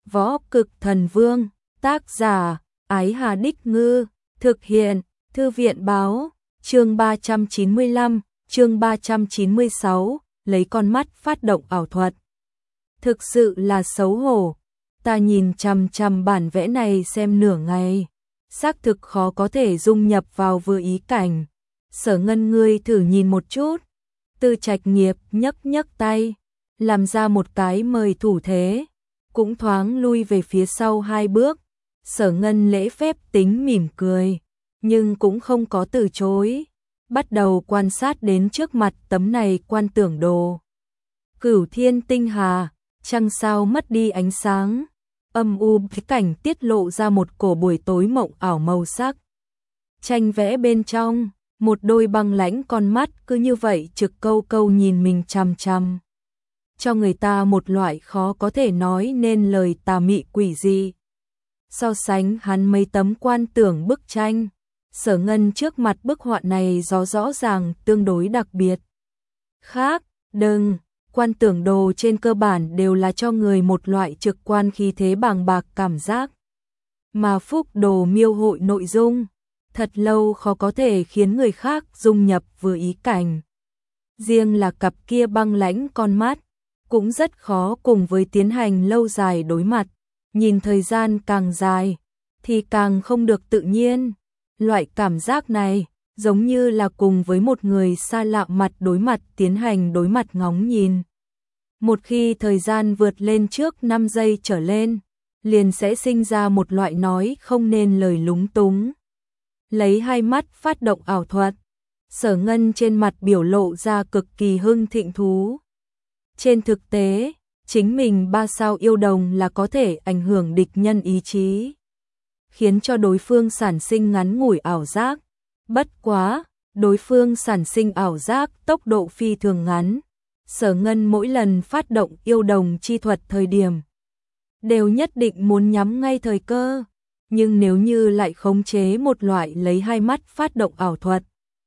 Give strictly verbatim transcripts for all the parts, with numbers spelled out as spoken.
Võ Cực Thần Vương, tác giả, Ái Hà Đích Ngư, thực hiện, Thư viện báo, chương ba trăm chín mươi lăm, chương ba trăm chín mươi sáu, lấy con mắt phát động ảo thuật. Thực sự là xấu hổ, ta nhìn chằm chằm bản vẽ này xem nửa ngày, xác thực khó có thể dung nhập vào vừa ý cảnh. Sở Ngân ngươi thử nhìn một chút. Tư Trạch Nghiệp nhấc nhấc tay, làm ra một cái mời thủ thế, cũng thoáng lui về phía sau hai bước. Sở Ngân lễ phép tính mỉm cười, nhưng cũng không có từ chối, bắt đầu quan sát đến trước mặt tấm này quan tưởng đồ. Cửu thiên tinh hà, trăng sao mất đi ánh sáng, âm u bí cảnh tiết lộ ra một cổ buổi tối mộng ảo màu sắc. Tranh vẽ bên trong, một đôi băng lãnh con mắt cứ như vậy trực câu câu nhìn mình chằm chằm, cho người ta một loại khó có thể nói nên lời tà mị quỷ dị. So sánh hắn mấy tấm quan tưởng bức tranh, Sở Ngân trước mặt bức họa này rõ rõ ràng tương đối đặc biệt. Khác, đừng, quan tưởng đồ trên cơ bản đều là cho người một loại trực quan khí thế bàng bạc cảm giác. Mà phúc đồ miêu hội nội dung, thật lâu khó có thể khiến người khác dung nhập vừa ý cảnh. Riêng là cặp kia băng lãnh con mắt, cũng rất khó cùng với tiến hành lâu dài đối mặt. Nhìn thời gian càng dài, thì càng không được tự nhiên. Loại cảm giác này, giống như là cùng với một người xa lạ mặt đối mặt tiến hành đối mặt ngóng nhìn. Một khi thời gian vượt lên trước năm giây trở lên, liền sẽ sinh ra một loại nói không nên lời lúng túng. Lấy hai mắt phát động ảo thuật, Sở Ngân trên mặt biểu lộ ra cực kỳ hưng thịnh thú. Trên thực tế, chính mình ba sao yêu đồng là có thể ảnh hưởng địch nhân ý chí, khiến cho đối phương sản sinh ngắn ngủi ảo giác. Bất quá, đối phương sản sinh ảo giác tốc độ phi thường ngắn. Sở Ngân mỗi lần phát động yêu đồng chi thuật thời điểm, đều nhất định muốn nhắm ngay thời cơ. Nhưng nếu như lại khống chế một loại lấy hai mắt phát động ảo thuật,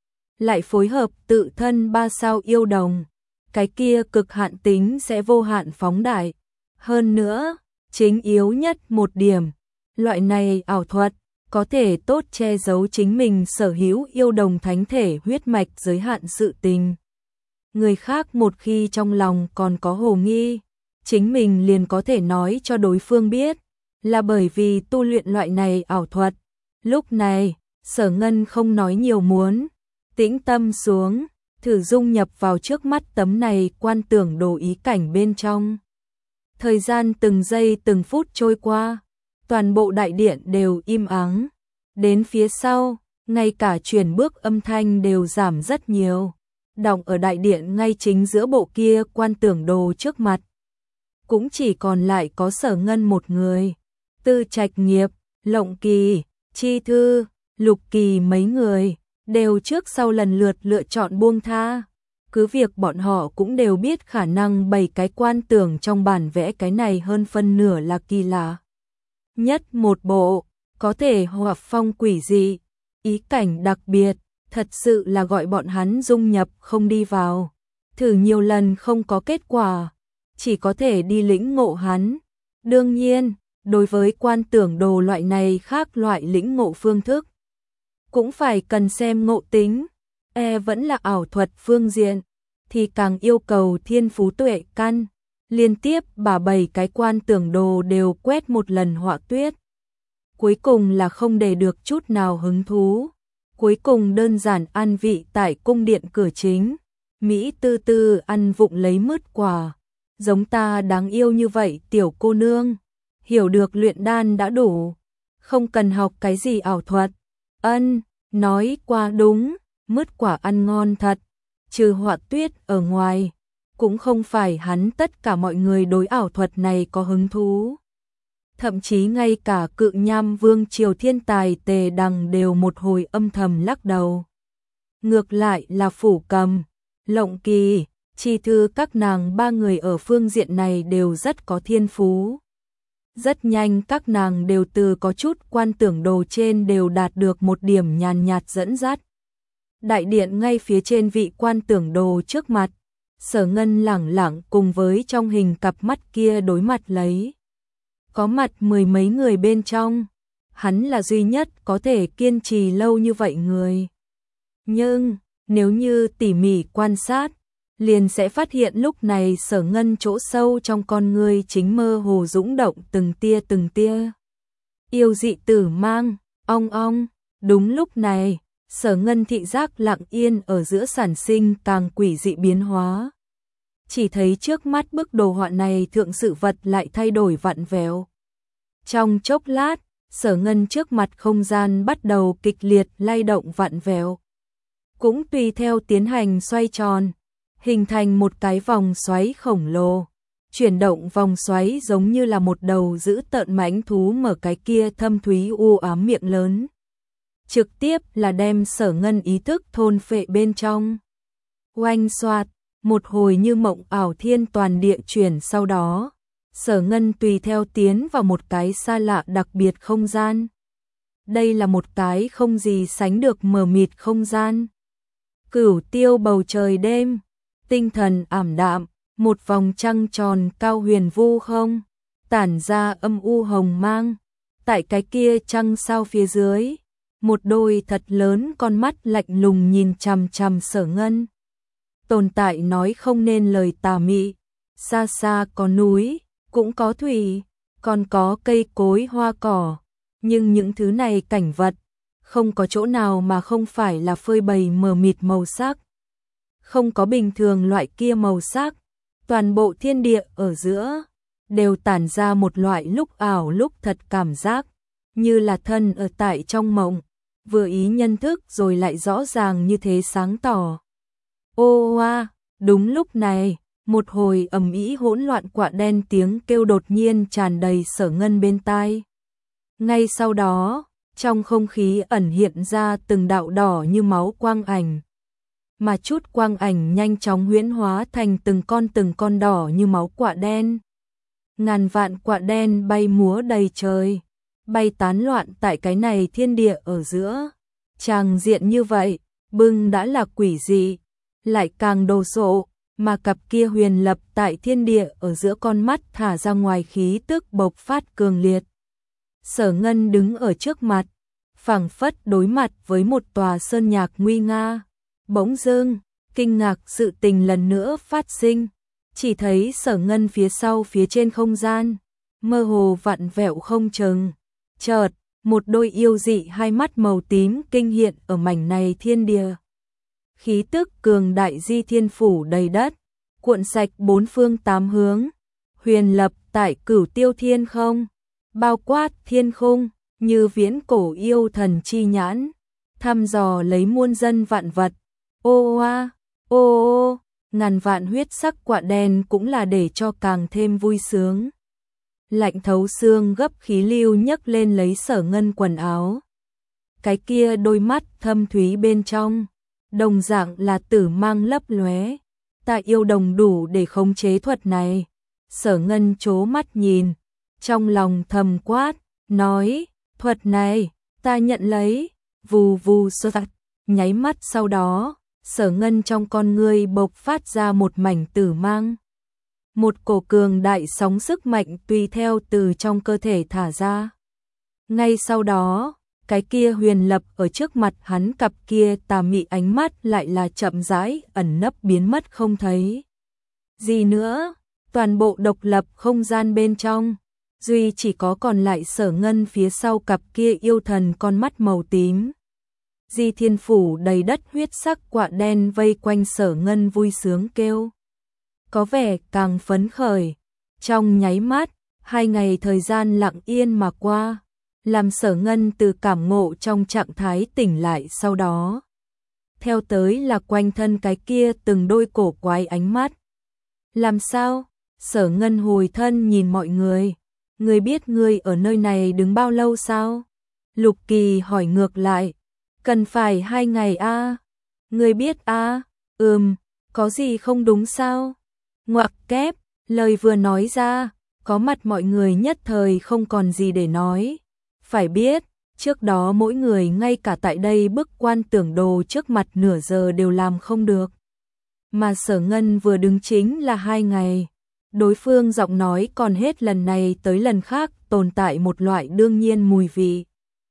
lại phối hợp tự thân ba sao yêu đồng, cái kia cực hạn tính sẽ vô hạn phóng đại. Hơn nữa, chính yếu nhất một điểm, loại này ảo thuật có thể tốt che giấu chính mình sở hữu yêu đồng thánh thể huyết mạch giới hạn sự tình. Người khác một khi trong lòng còn có hồ nghi, chính mình liền có thể nói cho đối phương biết, là bởi vì tu luyện loại này ảo thuật. Lúc này, Sở Ngân không nói nhiều, muốn tĩnh tâm xuống, thử dung nhập vào trước mắt tấm này quan tưởng đồ ý cảnh bên trong. Thời gian từng giây từng phút trôi qua, toàn bộ đại điện đều im ắng. Đến phía sau, ngay cả chuyển bước âm thanh đều giảm rất nhiều. Đọng ở đại điện ngay chính giữa bộ kia quan tưởng đồ trước mặt, cũng chỉ còn lại có Sở Ngân một người. Tư Trạch Nghiệp, Lộng Kỳ, Chi Thư, Lục Kỳ mấy người đều trước sau lần lượt lựa chọn buông tha. Cứ việc bọn họ cũng đều biết khả năng bảy cái quan tưởng trong bản vẽ cái này hơn phân nửa là kỳ lạ nhất một bộ, có thể họa phong quỷ dị, ý cảnh đặc biệt, thật sự là gọi bọn hắn dung nhập không đi vào. Thử nhiều lần không có kết quả, chỉ có thể đi lĩnh ngộ hắn. Đương nhiên, đối với quan tưởng đồ loại này khác loại lĩnh ngộ phương thức, cũng phải cần xem ngộ tính. E vẫn là ảo thuật phương diện, thì càng yêu cầu thiên phú tuệ căn. Liên tiếp bà bảy cái quan tưởng đồ đều quét một lần họa tuyết, cuối cùng là không để được chút nào hứng thú. Cuối cùng đơn giản ăn vị tại cung điện cửa chính, Mỹ tư tư ăn vụng lấy mứt quả. Giống ta đáng yêu như vậy tiểu cô nương, hiểu được luyện đan đã đủ, không cần học cái gì ảo thuật. Ân, nói qua đúng, mứt quả ăn ngon thật, trừ họa tuyết ở ngoài, cũng không phải hắn tất cả mọi người đối ảo thuật này có hứng thú. Thậm chí ngay cả cự nham vương triều thiên tài Tề Đằng đều một hồi âm thầm lắc đầu. Ngược lại là Phủ Cầm, Lộng Kỳ, Chi Thư các nàng ba người ở phương diện này đều rất có thiên phú. Rất nhanh các nàng đều từ có chút quan tưởng đồ trên đều đạt được một điểm nhàn nhạt dẫn dắt. Đại điện ngay phía trên vị quan tưởng đồ trước mặt, Sở Ngân lẳng lặng cùng với trong hình cặp mắt kia đối mặt lấy. có mặt mười mấy người bên trong, hắn là duy nhất có thể kiên trì lâu như vậy người. Nhưng, nếu như tỉ mỉ quan sát, liền sẽ phát hiện lúc này Sở Ngân chỗ sâu trong con người chính mơ hồ dũng động từng tia từng tia. Yêu dị tử mang, ong ong, đúng lúc này, Sở Ngân thị giác lặng yên ở giữa sản sinh càng quỷ dị biến hóa. Chỉ thấy trước mắt bức đồ họa này thượng sự vật lại thay đổi vặn vẹo. Trong chốc lát, Sở Ngân trước mặt không gian bắt đầu kịch liệt lay động vặn vẹo. Cũng tùy theo tiến hành xoay tròn, hình thành một cái vòng xoáy khổng lồ. Chuyển động vòng xoáy giống như là một đầu dữ tợn mãnh thú mở cái kia thâm thúy u ám miệng lớn. Trực tiếp là đem Sở Ngân ý thức thôn phệ bên trong. Oanh xoạt, một hồi như mộng ảo thiên toàn địa chuyển, sau đó Sở Ngân tùy theo tiến vào một cái xa lạ đặc biệt không gian. Đây là một cái không gì sánh được mờ mịt không gian. Cửu tiêu bầu trời đêm, tinh thần ảm đạm, một vòng trăng tròn cao huyền vu không, tản ra âm u hồng mang. Tại cái kia trăng sao phía dưới, một đôi thật lớn con mắt lạnh lùng nhìn chằm chằm Sở Ngân. Tồn tại nói không nên lời tà mị, xa xa có núi, cũng có thủy, còn có cây cối hoa cỏ, nhưng những thứ này cảnh vật, không có chỗ nào mà không phải là phơi bày mờ mịt màu sắc. Không có bình thường loại kia màu sắc, toàn bộ thiên địa ở giữa, đều tản ra một loại lúc ảo lúc thật cảm giác, như là thân ở tại trong mộng, vừa ý nhân thức rồi lại rõ ràng như thế sáng tỏ. Ô oa, đúng lúc này, một hồi ầm ĩ hỗn loạn quạ đen tiếng kêu đột nhiên tràn đầy Sở Ngân bên tai. Ngay sau đó, trong không khí ẩn hiện ra từng đạo đỏ như máu quang ảnh. Mà chút quang ảnh nhanh chóng huyễn hóa thành từng con từng con đỏ như máu quạ đen. Ngàn vạn quạ đen bay múa đầy trời, bay tán loạn tại cái này thiên địa ở giữa. Tràng diện như vậy, bưng đã là quỷ dị, lại càng đồ sộ, mà cặp kia huyền lập tại thiên địa ở giữa con mắt thả ra ngoài khí tức bộc phát cường liệt. Sở Ngân đứng ở trước mặt, phảng phất đối mặt với một tòa sơn nhạc nguy nga. Bỗng dưng, kinh ngạc sự tình lần nữa phát sinh, chỉ thấy Sở Ngân phía sau phía trên không gian, mơ hồ vặn vẹo không chừng. Chợt, một đôi yêu dị hai mắt màu tím kinh hiện ở mảnh này thiên địa. Khí tức cường đại di thiên phủ đầy đất, cuộn sạch bốn phương tám hướng, huyền lập tại cửu tiêu thiên không, bao quát thiên khung, như viễn cổ yêu thần chi nhãn, thăm dò lấy muôn dân vạn vật. Ô oa, ô ô, ngàn vạn huyết sắc quạ đen cũng là để cho càng thêm vui sướng. Lạnh thấu xương gấp khí lưu nhấc lên lấy Sở Ngân quần áo. Cái kia đôi mắt thâm thúy bên trong, đồng dạng là tử mang lấp lóe. Ta yêu đồng đủ để khống chế thuật này. Sở Ngân chố mắt nhìn, trong lòng thầm quát, nói, thuật này, ta nhận lấy. Vù vù sơ tạch, nháy mắt sau đó, Sở Ngân trong con ngươi bộc phát ra một mảnh tử mang. Một cổ cường đại sóng sức mạnh tùy theo từ trong cơ thể thả ra. Ngay sau đó, cái kia huyền lập ở trước mặt hắn cặp kia tà mị ánh mắt lại là chậm rãi ẩn nấp biến mất không thấy. Gì nữa, toàn bộ độc lập không gian bên trong, duy chỉ có còn lại Sở Ngân phía sau cặp kia yêu thần con mắt màu tím. Di thiên phủ đầy đất huyết sắc quạ đen vây quanh Sở Ngân vui sướng kêu. Có vẻ càng phấn khởi. Trong nháy mắt, hai ngày thời gian lặng yên mà qua, làm Sở Ngân từ cảm ngộ trong trạng thái tỉnh lại sau đó. Theo tới là quanh thân cái kia từng đôi cổ quái ánh mắt. Làm sao? Sở Ngân hồi thân nhìn mọi người. Người biết người ở nơi này đứng bao lâu sao? Lục Kỳ hỏi ngược lại. Cần phải hai ngày a? À? Người biết a? À? Ừm, có gì không đúng sao? Ngoặc kép, lời vừa nói ra, có mặt mọi người nhất thời không còn gì để nói. Phải biết, trước đó mỗi người ngay cả tại đây bức quan tưởng đồ trước mặt nửa giờ đều làm không được. Mà Sở Ngân vừa đứng chính là hai ngày. Đối phương giọng nói còn hết lần này tới lần khác tồn tại một loại đương nhiên mùi vị.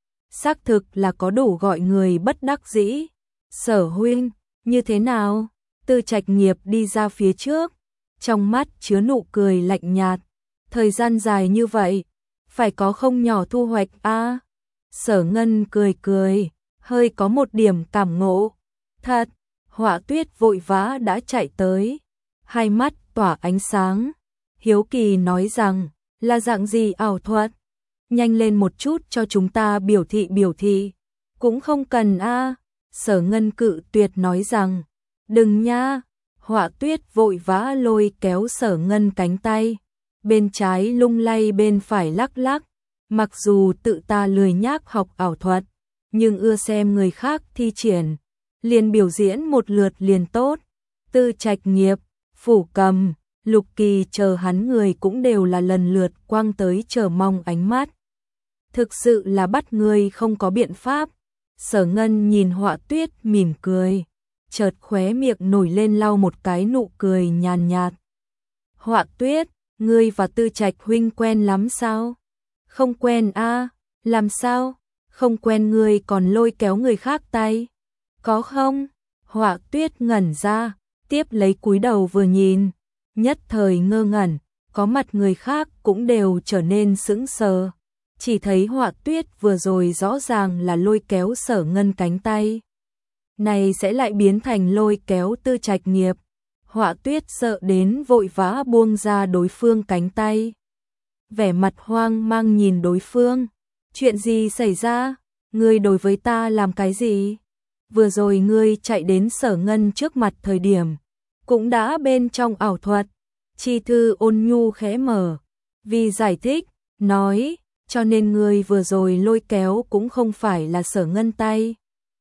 Xác thực là có đủ gọi người bất đắc dĩ. Sở huynh, như thế nào? Tư Trạch Nghiệp đi ra phía trước, trong mắt chứa nụ cười lạnh nhạt. Thời gian dài như vậy, phải có không nhỏ thu hoạch a. À? Sở Ngân cười cười, hơi có một điểm cảm ngộ. Thật, Họa Tuyết vội vã đã chạy tới, hai mắt tỏa ánh sáng. Hiếu kỳ nói rằng, là dạng gì ảo thuật? Nhanh lên một chút cho chúng ta biểu thị biểu thị. Cũng không cần a. À. Sở Ngân cự tuyệt nói rằng, đừng nha. Họa Tuyết vội vã lôi kéo Sở Ngân cánh tay, bên trái lung lay bên phải lắc lắc. Mặc dù tự ta lười nhác học ảo thuật, nhưng ưa xem người khác thi triển, liền biểu diễn một lượt liền tốt. Tư Trạch Nghiệp, Phủ Cầm, Lục Kỳ chờ hắn người cũng đều là lần lượt quăng tới chờ mong ánh mắt. Thực sự là bắt người không có biện pháp. Sở Ngân nhìn Họa Tuyết mỉm cười, chợt khóe miệng nổi lên lau một cái nụ cười nhàn nhạt. Họa Tuyết, ngươi và Tư Trạch huynh quen lắm sao? Không quen a. À, làm sao? Không quen ngươi còn lôi kéo người khác tay? Có không? Họa Tuyết ngẩn ra, tiếp lấy cúi đầu vừa nhìn, nhất thời ngơ ngẩn, có mặt người khác cũng đều trở nên sững sờ. Chỉ thấy Họa Tuyết vừa rồi rõ ràng là lôi kéo Sở Ngân cánh tay, này sẽ lại biến thành lôi kéo Tư Trạch Nghiệp. Họa Tuyết sợ đến vội vã buông ra đối phương cánh tay, vẻ mặt hoang mang nhìn đối phương. Chuyện gì xảy ra? Ngươi đối với ta làm cái gì? Vừa rồi ngươi chạy đến Sở Ngân trước mặt thời điểm, cũng đã bên trong ảo thuật. Chi Thư ôn nhu khẽ mở, vì giải thích, nói, cho nên ngươi vừa rồi lôi kéo cũng không phải là Sở Ngân tay,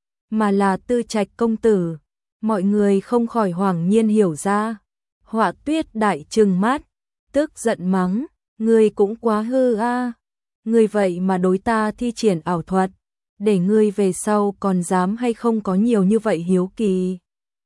mà là Tư Trạch công tử. Mọi người không khỏi hoảng nhiên hiểu ra. Họa Tuyết đại trừng mắt, tức giận mắng, ngươi cũng quá hư a. À. Ngươi vậy mà đối ta thi triển ảo thuật, để ngươi về sau còn dám hay không có nhiều như vậy hiếu kỳ.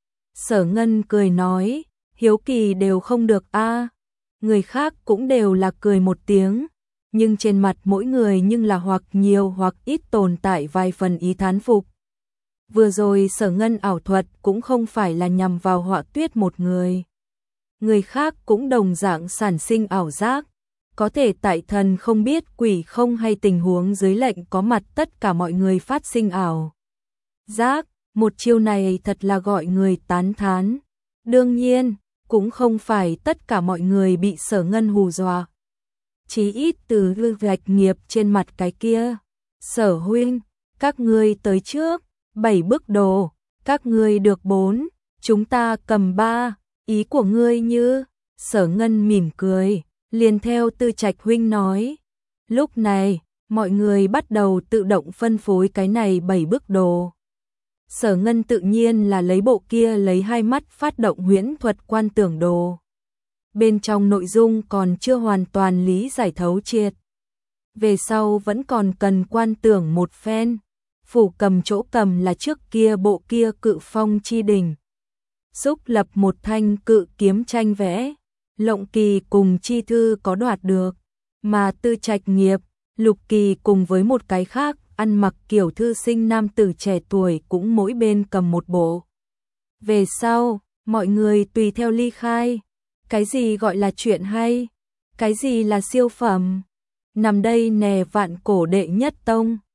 Sở Ngân cười nói, hiếu kỳ đều không được a. À. Người khác cũng đều là cười một tiếng, nhưng trên mặt mỗi người nhưng là hoặc nhiều hoặc ít tồn tại vài phần ý thán phục. Vừa rồi Sở Ngân ảo thuật cũng không phải là nhằm vào Họa Tuyết một người. Người khác cũng đồng dạng sản sinh ảo giác, có thể tại thần không biết quỷ không hay tình huống dưới lệnh có mặt tất cả mọi người phát sinh ảo giác. Một chiêu này thật là gọi người tán thán. Đương nhiên, cũng không phải tất cả mọi người bị Sở Ngân hù dọa. Chí ít từ Tư Trạch Nghiệp trên mặt cái kia. Sở huynh, các ngươi tới trước. Bảy bức đồ, các ngươi được bốn, chúng ta cầm ba, ý của ngươi như. Sở Ngân mỉm cười, liền theo Tư Trạch huynh nói. Lúc này, mọi người bắt đầu tự động phân phối cái này bảy bức đồ. Sở Ngân tự nhiên là lấy bộ kia lấy hai mắt phát động huyễn thuật quan tưởng đồ. Bên trong nội dung còn chưa hoàn toàn lý giải thấu triệt. Về sau vẫn còn cần quan tưởng một phen. Phủ Cầm chỗ cầm là trước kia bộ kia Cự Phong chi đỉnh. Xúc lập một thanh cự kiếm tranh vẽ. Lộng Kỳ cùng Chi Thư có đoạt được. Mà Tư Trạch Nghiệp, Lục Kỳ cùng với một cái khác ăn mặc kiểu thư sinh nam tử trẻ tuổi cũng mỗi bên cầm một bộ. Về sau, mọi người tùy theo ly khai. Cái gì gọi là chuyện hay? Cái gì là siêu phẩm? Nằm đây nè Vạn Cổ đệ nhất tông.